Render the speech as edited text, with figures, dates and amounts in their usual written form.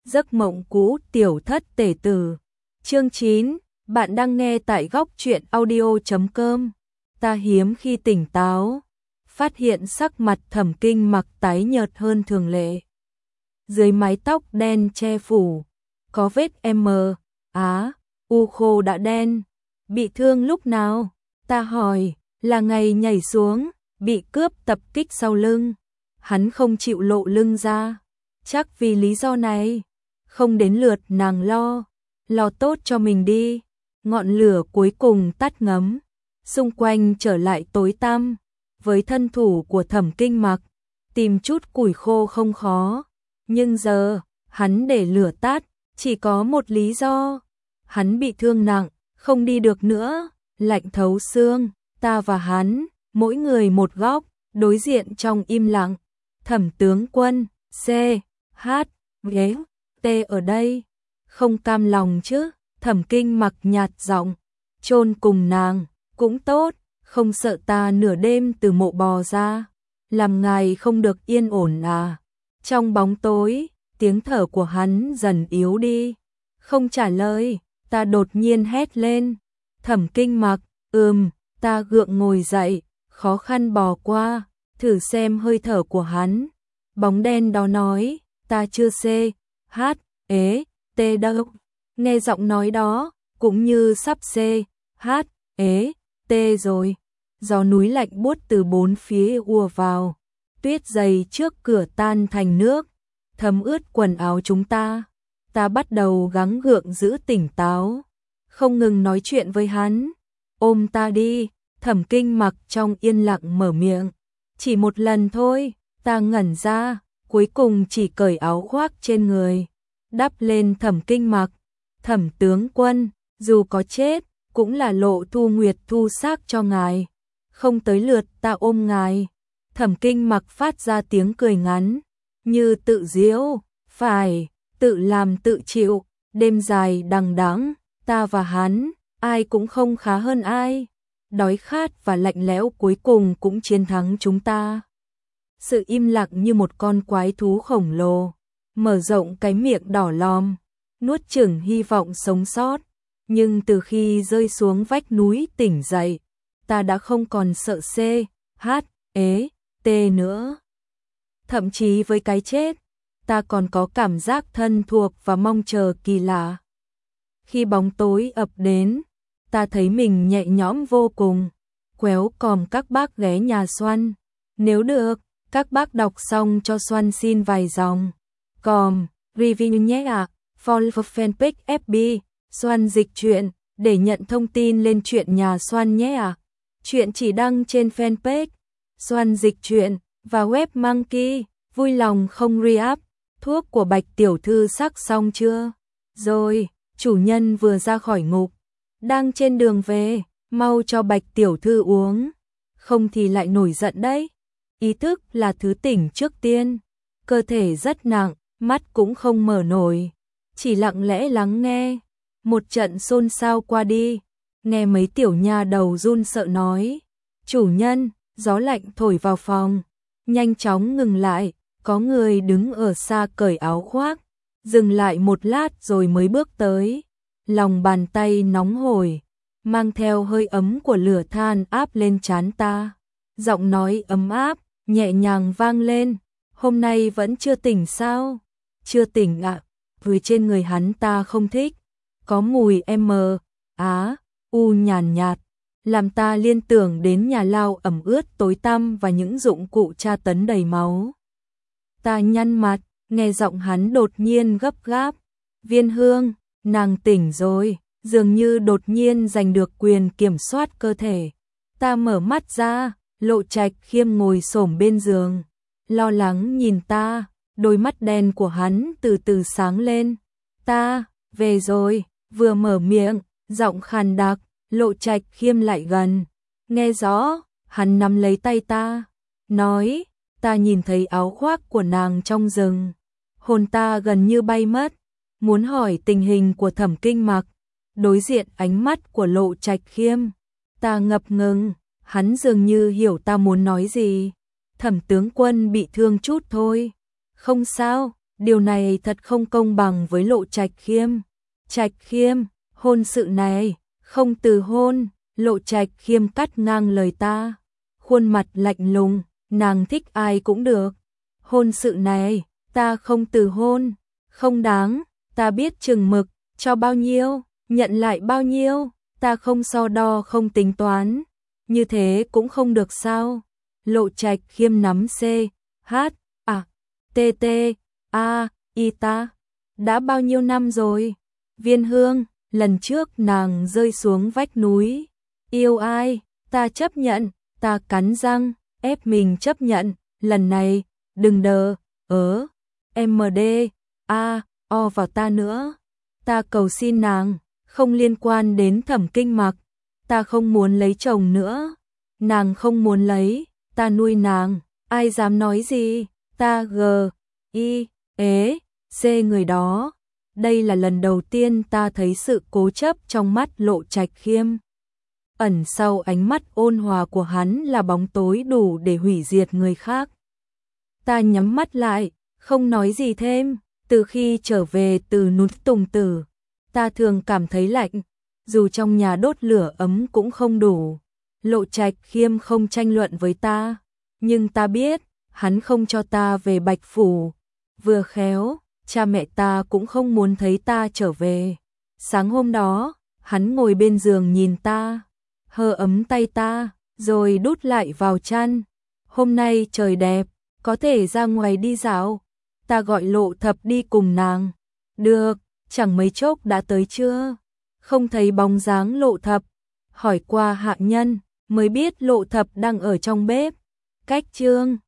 Giấc mộng cũ tiểu thất tể tử. Chương 9, bạn đang nghe tại góc truyện audio.com. Ta hiếm khi tỉnh táo, phát hiện sắc mặt Thẩm Kinh Mặc tái nhợt hơn thường lệ. Dưới mái tóc đen che phủ, có vết u khô đã đen. Bị thương lúc nào? Ta hỏi, là ngày nhảy xuống, bị cướp tập kích sau lưng. Hắn không chịu lộ lưng ra. Chắc vì lý do này, không đến lượt nàng lo tốt cho mình đi. Ngọn lửa cuối cùng tắt ngấm, xung quanh trở lại tối tăm. Với thân thủ của Thẩm Kinh Mặc, tìm chút củi khô không khó. Nhưng giờ, hắn để lửa tắt, chỉ có một lý do. Hắn bị thương nặng, không đi được nữa, lạnh thấu xương. Ta và hắn, mỗi người một góc, đối diện trong im lặng. Thẩm tướng quân, T ở đây, không cam lòng chứ? Thẩm Kinh Mặc nhạt giọng, chôn cùng nàng, cũng tốt, không sợ ta nửa đêm từ mộ bò ra, làm ngài không được yên ổn à? Trong bóng tối, tiếng thở của hắn dần yếu đi, không trả lời, ta đột nhiên hét lên. Thẩm Kinh Mặc, ta gượng ngồi dậy, khó khăn bò qua, thử xem hơi thở của hắn. Bóng đen đó nói, ta chưa đâu. Nghe giọng nói đó, cũng như sắp rồi. Gió núi lạnh buốt từ bốn phía ùa vào, tuyết dày trước cửa tan thành nước, thấm ướt quần áo chúng ta. Ta bắt đầu gắng gượng giữ tỉnh táo, không ngừng nói chuyện với hắn. Ôm ta đi, Thẩm Kinh Mặc trong yên lặng mở miệng. Chỉ một lần thôi. Ta ngẩn ra, cuối cùng chỉ cởi áo khoác trên người, đắp lên Thẩm Kinh Mặc. Thẩm tướng quân, dù có chết, cũng là Lộ Thu Nguyệt thu xác cho ngài. Không tới lượt ta ôm ngài. Thẩm Kinh Mặc phát ra tiếng cười ngắn, như tự giễu, phải, tự làm tự chịu. Đêm dài đằng đẵng, ta và hắn, ai cũng không khá hơn ai. Đói khát và lạnh lẽo cuối cùng cũng chiến thắng chúng ta. Sự im lặng như một con quái thú khổng lồ, mở rộng cái miệng đỏ lòm, nuốt chửng hy vọng sống sót. Nhưng từ khi rơi xuống vách núi tỉnh dậy, ta đã không còn sợ nữa. Thậm chí với cái chết, ta còn có cảm giác thân thuộc và mong chờ kỳ lạ. Khi bóng tối ập đến, ta thấy mình nhẹ nhõm vô cùng, quéo còm các bác ghé nhà Xoăn. Nếu được, các bác đọc xong cho Xoăn xin vài dòng. Review nhé ạ. Follow fanpage FB, Xoăn dịch truyện, để nhận thông tin lên truyện nhà Xoăn nhé ạ. Truyện chỉ đăng trên fanpage, Xoăn dịch truyện, và web Monkey. Vui lòng không re-up. Thuốc của Bạch tiểu thư sắc xong chưa? Rồi, chủ nhân vừa ra khỏi ngục, đang trên đường về, mau cho Bạch tiểu thư uống, không thì lại nổi giận đấy. Ý thức là thứ tỉnh trước tiên, cơ thể rất nặng, mắt cũng không mở nổi, chỉ lặng lẽ lắng nghe. Một trận xôn xao qua đi, nghe mấy tiểu nha đầu run sợ nói, chủ nhân, gió lạnh thổi vào phòng. Nhanh chóng ngừng lại, có người đứng ở xa cởi áo khoác, dừng lại một lát rồi mới bước tới. Lòng bàn tay nóng hổi, mang theo hơi ấm của lửa than áp lên trán ta. Giọng nói ấm áp, nhẹ nhàng vang lên, hôm nay vẫn chưa tỉnh sao? Chưa tỉnh ạ. Vừa trên người hắn ta không thích, có mùi nhàn nhạt, làm ta liên tưởng đến nhà lao ẩm ướt tối tăm và những dụng cụ tra tấn đầy máu. Ta nhăn mặt, nghe giọng hắn đột nhiên gấp gáp. Viên Hương, nàng tỉnh rồi, dường như đột nhiên giành được quyền kiểm soát cơ thể. Ta mở mắt ra, Lộ Trạch Khiêm ngồi xổm bên giường, lo lắng nhìn ta, đôi mắt đen của hắn từ từ sáng lên. Ta, về rồi, vừa mở miệng, giọng khàn đặc, Lộ Trạch Khiêm lại gần. Nghe rõ, hắn nắm lấy tay ta, nói, ta nhìn thấy áo khoác của nàng trong rừng. Hồn ta gần như bay mất, muốn hỏi tình hình của Thẩm Kinh Mặc. Đối diện ánh mắt của Lộ Trạch Khiêm, ta ngập ngừng, hắn dường như hiểu ta muốn nói gì. Thẩm tướng quân bị thương chút thôi. Không sao, Điều này thật không công bằng với Lộ Trạch Khiêm. Trạch Khiêm, hôn sự này, không từ hôn, Lộ Trạch Khiêm cắt ngang lời ta. Khuôn mặt lạnh lùng, nàng thích ai cũng được. Hôn sự này, ta không từ hôn, không đáng, ta biết chừng mực, cho bao nhiêu, nhận lại bao nhiêu, ta không so đo không tính toán. Như thế cũng không được sao? Lộ Trạch Khiêm nắm C, H, A, T, T, A, I ta. Đã bao nhiêu năm rồi? Viên Hương, lần trước nàng rơi xuống vách núi. Yêu ai? Ta chấp nhận, ta cắn răng, ép mình chấp nhận. Lần này, đừng đờ, MD, A, O vào ta nữa. Ta cầu xin nàng, không liên quan đến Thẩm Kinh Mặc. Ta không muốn lấy chồng nữa. Nàng không muốn lấy, ta nuôi nàng. Ai dám nói gì? Ta C người đó. Đây là lần đầu tiên ta thấy sự cố chấp trong mắt Lộ Trạch Khiêm. Ẩn sau ánh mắt ôn hòa của hắn là bóng tối đủ để hủy diệt người khác. Ta nhắm mắt lại, không nói gì thêm. Từ khi trở về từ núi Tùng Tử, ta thường cảm thấy lạnh, dù trong nhà đốt lửa ấm cũng không đủ. Lộ Trạch Khiêm không tranh luận với ta, nhưng ta biết, hắn không cho ta về Bạch Phủ. Vừa khéo, cha mẹ ta cũng không muốn thấy ta trở về. Sáng hôm đó, hắn ngồi bên giường nhìn ta, hơ ấm tay ta, rồi đút lại vào chăn. Hôm nay trời đẹp, có thể ra ngoài đi dạo. Ta gọi Lộ Thập đi cùng nàng. Được, chẳng mấy chốc đã tới trưa. Không thấy bóng dáng Lộ Thập. Hỏi qua hạ nhân, mới biết Lộ Thập đang ở trong bếp. Cách Trương